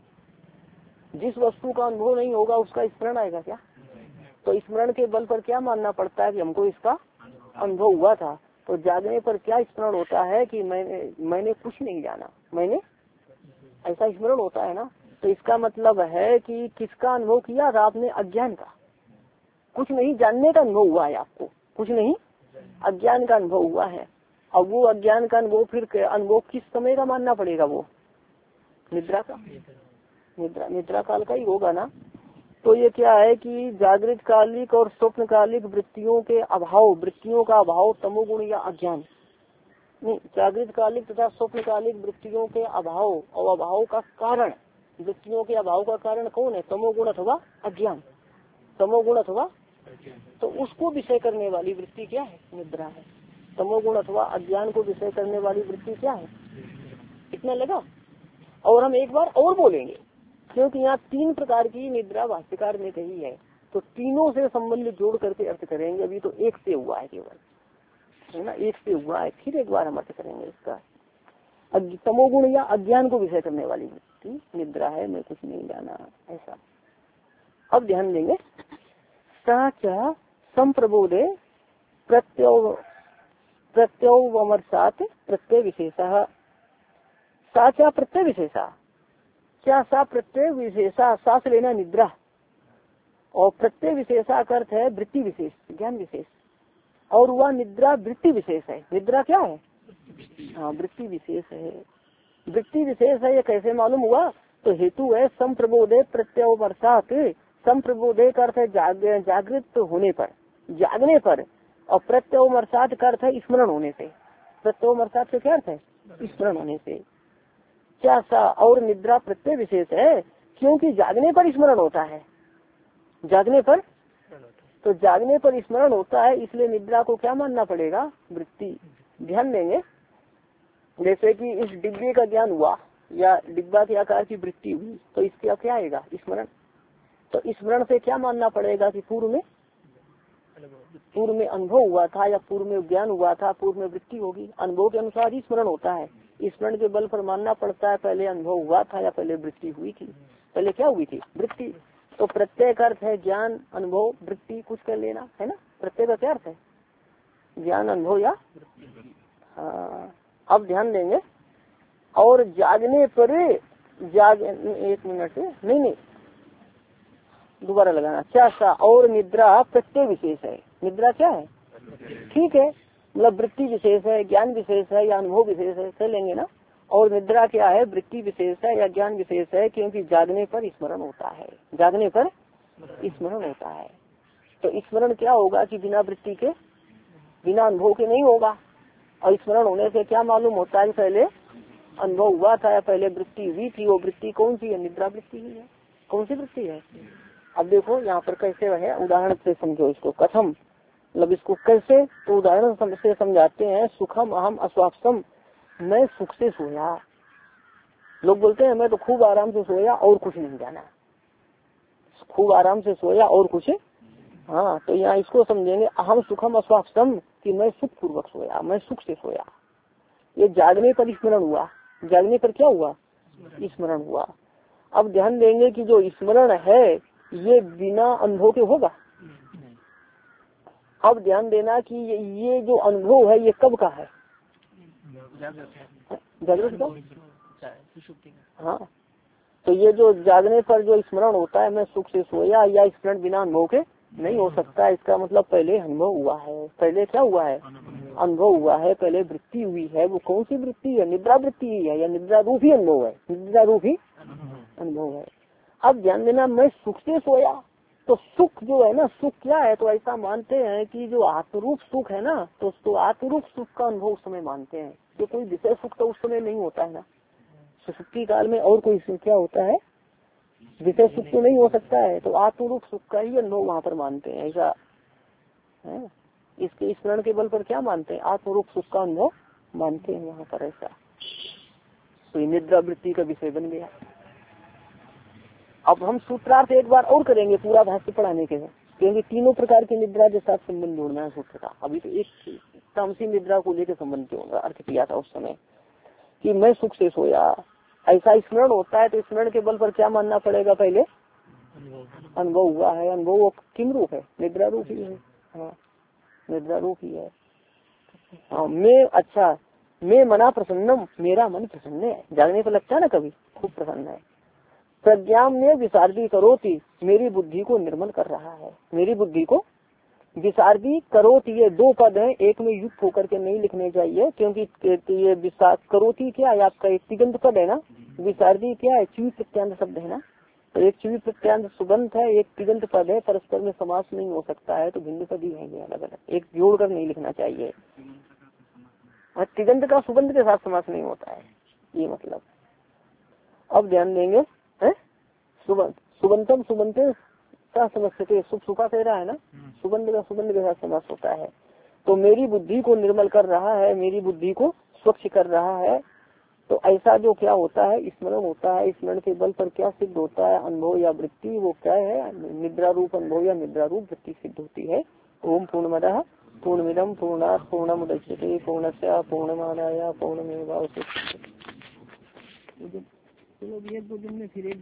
जिस वस्तु का अनुभव नहीं होगा उसका स्मरण आएगा क्या। तो स्मरण के बल पर क्या मानना पड़ता है कि हमको इसका अनुभव हुआ था। तो जागने पर क्या स्मरण होता है कि मैंने कुछ नहीं जाना, मैंने, ऐसा स्मरण होता है ना। तो इसका मतलब है कि किसका अनुभव किया था आपने, अज्ञान का। कुछ नहीं जानने का अनुभव हुआ है आपको, कुछ नहीं, अज्ञान का अनुभव हुआ है। अब वो अज्ञान का अनुभव फिर अनुभव किस समय का मानना पड़ेगा, वो निद्रा का, निद्रा काल का ही होगा ना। तो ये क्या है कि जागृत कालिक और स्वप्न कालिक वृत्तियों के अभाव, वृत्तियों का अभाव तमोगुण या अज्ञान नहीं, जागृत कालिक तथा स्वप्न कालिक वृत्तियों के अभाव और अभाव का कारण, वृत्तियों के अभाव का कारण कौन है, तमोगुण अथवा अज्ञान, तमोगुण अथवा। तो उसको विषय करने वाली वृत्ति क्या है, निद्रा है। तमोगुण अथवा अज्ञान को विषय करने वाली वृत्ति क्या है, इतना लगा। और हम एक बार और बोलेंगे क्योंकि यहाँ 3 प्रकार की निद्रा भाष्यकार ने कही है। तो तीनों से संबंध जोड़ करके अर्थ करेंगे। अभी तो एक से हुआ है केवल, है ना, एक से हुआ है। फिर एक बार हम अर्थ करेंगे इसका। तमोगुण या अज्ञान को विषय करने वाली वृत्ति, निद्रा है, मैं कुछ नहीं जाना, ऐसा। अब ध्यान देंगे, साचा संप्रबोधे प्रत्यवमर्शात प्रत्यय विशेषा। साचा प्रत्यय विशेषा, क्या सा प्रत्यय विशेषा, सांस लेना निद्रा, और प्रत्यय विशेषा का अर्थ है वृत्ति विशेष, ज्ञान विशेष, और वह निद्रा वृत्ति विशेष है। निद्रा क्या है? हाँ, वृत्ति विशेष है। वृत्ति विशेष है, ये कैसे मालूम हुआ? तो हेतु है संप्रबोधे प्रत्यवमर्शात। संप्रबोधे का अर्थ है जागृत होने पर, जागने पर, और प्रत्यवमर्शात का अर्थ है स्मरण होने से। प्रत्यवमर्शात से क्या अर्थ है? स्मरण होने से। क्या सा, और निद्रा प्रत्यय विशेष है, क्योंकि जागने पर स्मरण होता है। जागने पर, तो जागने पर स्मरण होता है, इसलिए निद्रा को क्या मानना पड़ेगा? वृत्ति। ध्यान देंगे, जैसे कि इस डिब्बे का ज्ञान हुआ या डिब्बा के आकार की वृत्ति हुई, तो इसका क्या आएगा? स्मरण। तो स्मरण से क्या मानना पड़ेगा कि पूर्व में अनुभव हुआ था, या पूर्व में ज्ञान हुआ था, पूर्व में वृत्ति होगी। अनुभव के अनुसार ही स्मरण होता है। स्मरण के बल पर मानना पड़ता है पहले अनुभव हुआ था या पहले वृत्ति हुई थी। पहले क्या हुई थी? वृत्ति। तो प्रत्यय का अर्थ है ज्ञान, अनुभव, वृत्ति, कुछ कर लेना, है ना। प्रत्यय का क्या अर्थ है? ज्ञान, अनुभव या हाँ। अब ध्यान देंगे, और जागने पर एक मिनट, नहीं दोबारा लगाना। क्या सा, और निद्रा प्रत्यय विशेष है। निद्रा क्या है? ठीक है, मतलब वृत्ति विशेष है, ज्ञान विशेष है, या अनुभव विशेष है, कह लेंगे ना। और निद्रा क्या है? वृत्ति विशेष है या ज्ञान विशेष है, क्योंकि जागने पर स्मरण होता है। जागने पर स्मरण होता है। तो स्मरण क्या होगा कि बिना वृत्ति के, बिना अनुभव के नहीं होगा। और स्मरण होने से क्या मालूम होता है? पहले अनुभव हुआ था या पहले वृत्ति हुई थी। वो वृत्ति कौन सी है? निद्रा वृत्ति ही है। कौन सी वृत्ति है? अब देखो यहाँ पर कैसे है, उदाहरण से समझो इसको। कथम, मतलब इसको कैसे, तो उदाहरण से समझाते हैं। सुखम अहम अस्वास्थ्यम, मैं सुख से सोया। लोग बोलते हैं मैं तो खूब आराम से सोया और कुछ नहीं जाना, खूब आराम से सोया और कुछ। हाँ, तो यहाँ इसको समझेंगे, अहम सुखम अस्वास्थ्यम, कि मैं सुख पूर्वक सोया, मैं सुख से सोया। ये जागने पर स्मरण हुआ। जागने पर क्या हुआ? स्मरण हुआ। अब ध्यान देंगे कि जो स्मरण है ये बिना अनुभव के होगा। अब ध्यान देना कि ये जो अनुभव है ये कब का है? जागृत का। हाँ, तो ये जो जागने पर जो स्मरण होता है मैं सुख से सोया, या स्मरण बिना अनुभव के नहीं हो सकता। इसका मतलब पहले अनुभव हुआ है। पहले क्या हुआ है? अनुभव हुआ है, पहले वृत्ति हुई है। वो कौन सी वृत्ति है? निद्रा वृत्ति ही है, या निद्रा रूप ही अनुभव है? निद्रा रूप ही अनुभव है। अब ध्यान देना, मैं सुख से सोया, तो सुख जो है ना, सुख क्या है? तो ऐसा मानते हैं कि जो आत्मरूप सुख है ना, तो आत्मरूप सुख का अनुभव उस समय मानते हैं। कि कोई विषय सुख तो उस समय नहीं होता है ना, सुषुप्ति काल में और कोई क्या होता है? विषय सुख तो नहीं हो सकता है। तो आत्मरूप सुख का ही अनुभव वहाँ पर मानते हैं, ऐसा है। इसके स्मरण के बल पर क्या मानते हैं? आत्मरूप सुख का अनुभव मानते हैं वहाँ पर, ऐसा। तो निद्रा वृत्ति का विषय बन गया। अब हम सूत्रार्थ एक बार और करेंगे पूरा भाष्य पढ़ाने के लिए, क्योंकि तीनों प्रकार की निद्रा के साथ संबंध जोड़ना है सूत्र का। अभी तो एक तामसी निद्रा को लेकर संबंध जोड़ना अर्थ किया था उस समय, कि मैं सुख से सोया, ऐसा स्मरण होता है। तो स्मरण के बल पर क्या मानना पड़ेगा? पहले अनुभव हुआ है। अनुभव किम रूप है? निद्रा रूप ही है। हाँ, निद्रा रूप ही है। हाँ, मैं मना प्रसन्नम, मेरा मन प्रसन्न है। जागने पर लगता है ना कभी, खूब प्रसन्न है। प्रज्ञा में विसारदी करोति, मेरी बुद्धि को निर्मल कर रहा है। मेरी बुद्धि को विसारदी करोति, ये दो पद हैं, एक में युक्त होकर के नहीं लिखने चाहिए, क्योंकि ये करोति क्या है आपका? एक तिगंत पद है ना। विसारदी क्या है? च्वी प्रत्यांत शब्द है ना। तो एक च्वी प्रत्यांत सुबंत है, एक तिगंत पद है, परस्पर में समास नहीं हो सकता है, तो भिन्न पद ही है अलग अलग, एक जोड़कर नहीं लिखना चाहिए। तिगंत का सुबंत के साथ समास नहीं होता है, ये मतलब। अब ध्यान देंगे, सुबंतम सुबंते समझते, शुभ सुखा कह रहा है ना, सुगंध का सुगंध के साथ समास होता है। तो मेरी बुद्धि को निर्मल कर रहा है, मेरी बुद्धि को स्वच्छ कर रहा है, तो ऐसा जो क्या होता है, स्मरण होता है, स्मरण के बल पर क्या सिद्ध होता है, अनुभव या वृत्ति, वो क्या है, निद्रा रूप अनुभव या निद्रा रूप वृत्ति सिद्ध होती है। ओम पूर्णमदः पूर्णमिदं पूर्णात् पूर्णमुदच्यते पूर्णस्य पूर्णमादाय पूर्णमेवावशिष्यते। चलो 1-2 दिन में फिर